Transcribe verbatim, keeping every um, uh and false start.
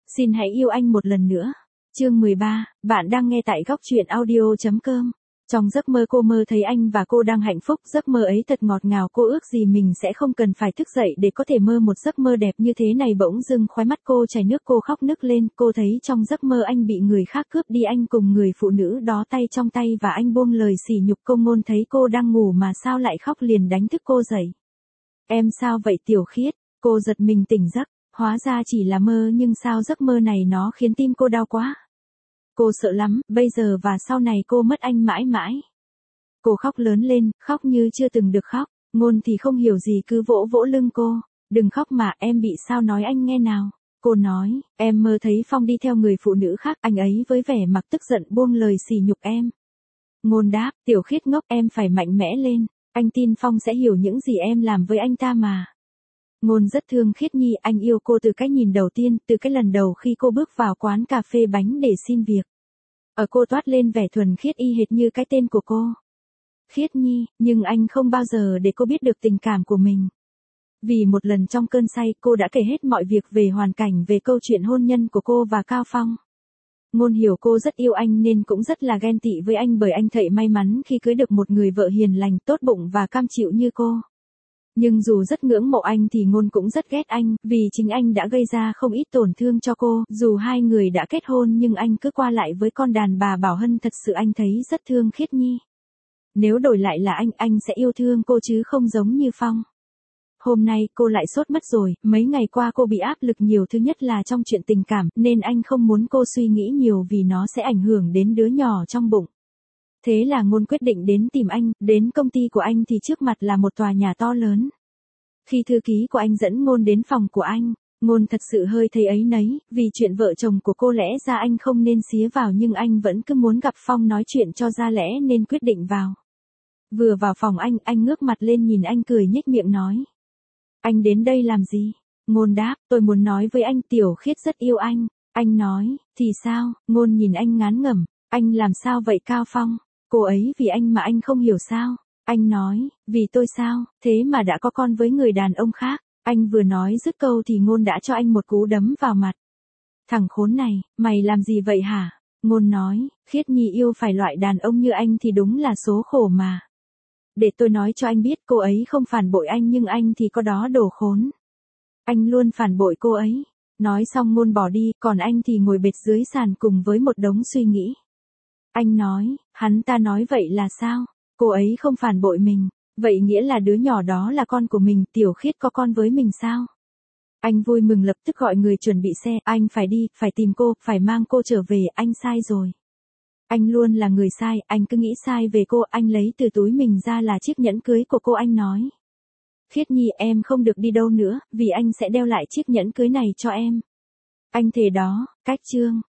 Xin hãy yêu anh một lần nữa. Chương mười ba, bạn đang nghe tại góc truyện audio.com. Trong giấc mơ cô mơ thấy anh và cô đang hạnh phúc, giấc mơ ấy thật ngọt ngào, cô ước gì mình sẽ không cần phải thức dậy để có thể mơ một giấc mơ đẹp như thế này. Bỗng dưng khóe mắt cô chảy nước, cô khóc nức lên, cô thấy trong giấc mơ anh bị người khác cướp đi, anh cùng người phụ nữ đó tay trong tay và anh buông lời sỉ nhục cô. Ngôn thấy cô đang ngủ mà sao lại khóc liền đánh thức cô dậy. Em sao vậy Tiểu Khiết? Cô giật mình tỉnh giấc, hóa ra chỉ là mơ nhưng sao giấc mơ này nó khiến tim cô đau quá. Cô sợ lắm, bây giờ và sau này cô mất anh mãi mãi. Cô khóc lớn lên, khóc như chưa từng được khóc. Ngôn thì không hiểu gì cứ vỗ vỗ lưng cô. Đừng khóc mà, em bị sao nói anh nghe nào. Cô nói, em mơ thấy Phong đi theo người phụ nữ khác, anh ấy với vẻ mặt tức giận buông lời sỉ nhục em. Ngôn đáp, Tiểu Khiết ngốc, em phải mạnh mẽ lên. Anh tin Phong sẽ hiểu những gì em làm với anh ta mà. Ngôn rất thương Khiết Nhi, anh yêu cô từ cái nhìn đầu tiên, từ cái lần đầu khi cô bước vào quán cà phê bánh để xin việc. Ở cô toát lên vẻ thuần khiết y hệt như cái tên của cô. Khiết Nhi, nhưng anh không bao giờ để cô biết được tình cảm của mình. Vì một lần trong cơn say, cô đã kể hết mọi việc về hoàn cảnh, về câu chuyện hôn nhân của cô và Cao Phong. Ngôn hiểu cô rất yêu anh nên cũng rất là ghen tị với anh, bởi anh thảy may mắn khi cưới được một người vợ hiền lành, tốt bụng và cam chịu như cô. Nhưng dù rất ngưỡng mộ anh thì Ngôn cũng rất ghét anh, vì chính anh đã gây ra không ít tổn thương cho cô. Dù hai người đã kết hôn nhưng anh cứ qua lại với con đàn bà Bảo Hân, thật sự anh thấy rất thương Khiết Nhi. Nếu đổi lại là anh, anh sẽ yêu thương cô chứ không giống như Phong. Hôm nay cô lại sốt mất rồi, mấy ngày qua cô bị áp lực nhiều, thứ nhất là trong chuyện tình cảm, nên anh không muốn cô suy nghĩ nhiều vì nó sẽ ảnh hưởng đến đứa nhỏ trong bụng. Thế là Ngôn quyết định đến tìm anh, đến công ty của anh thì trước mặt là một tòa nhà to lớn. Khi thư ký của anh dẫn Ngôn đến phòng của anh, Ngôn thật sự hơi thấy áy náy, vì chuyện vợ chồng của cô lẽ ra anh không nên xía vào nhưng anh vẫn cứ muốn gặp Phong nói chuyện cho ra lẽ nên quyết định vào. Vừa vào phòng anh, anh ngước mặt lên nhìn anh cười nhếch miệng nói. Anh đến đây làm gì? Ngôn đáp, tôi muốn nói với anh, Tiểu Khiết rất yêu anh. Anh nói, thì sao? Ngôn nhìn anh ngán ngẩm, anh làm sao vậy Cao Phong? Cô ấy vì anh mà anh không hiểu sao? Anh nói, vì tôi sao, thế mà đã có con với người đàn ông khác. Anh vừa nói dứt câu thì Ngôn đã cho anh một cú đấm vào mặt. Thằng khốn này, mày làm gì vậy hả? Ngôn nói, Khiết Nhi yêu phải loại đàn ông như anh thì đúng là số khổ mà. Để tôi nói cho anh biết, cô ấy không phản bội anh nhưng anh thì có đó đồ khốn. Anh luôn phản bội cô ấy. Nói xong Ngôn bỏ đi, còn anh thì ngồi bệt dưới sàn cùng với một đống suy nghĩ. Anh nói, hắn ta nói vậy là sao? Cô ấy không phản bội mình, vậy nghĩa là đứa nhỏ đó là con của mình, Tiểu Khiết có con với mình sao? Anh vui mừng lập tức gọi người chuẩn bị xe, anh phải đi, phải tìm cô, phải mang cô trở về, anh sai rồi. Anh luôn là người sai, anh cứ nghĩ sai về cô, anh lấy từ túi mình ra là chiếc nhẫn cưới của cô, anh nói. Khiết Nhi, em không được đi đâu nữa, vì anh sẽ đeo lại chiếc nhẫn cưới này cho em. Anh thề đó. Cách chương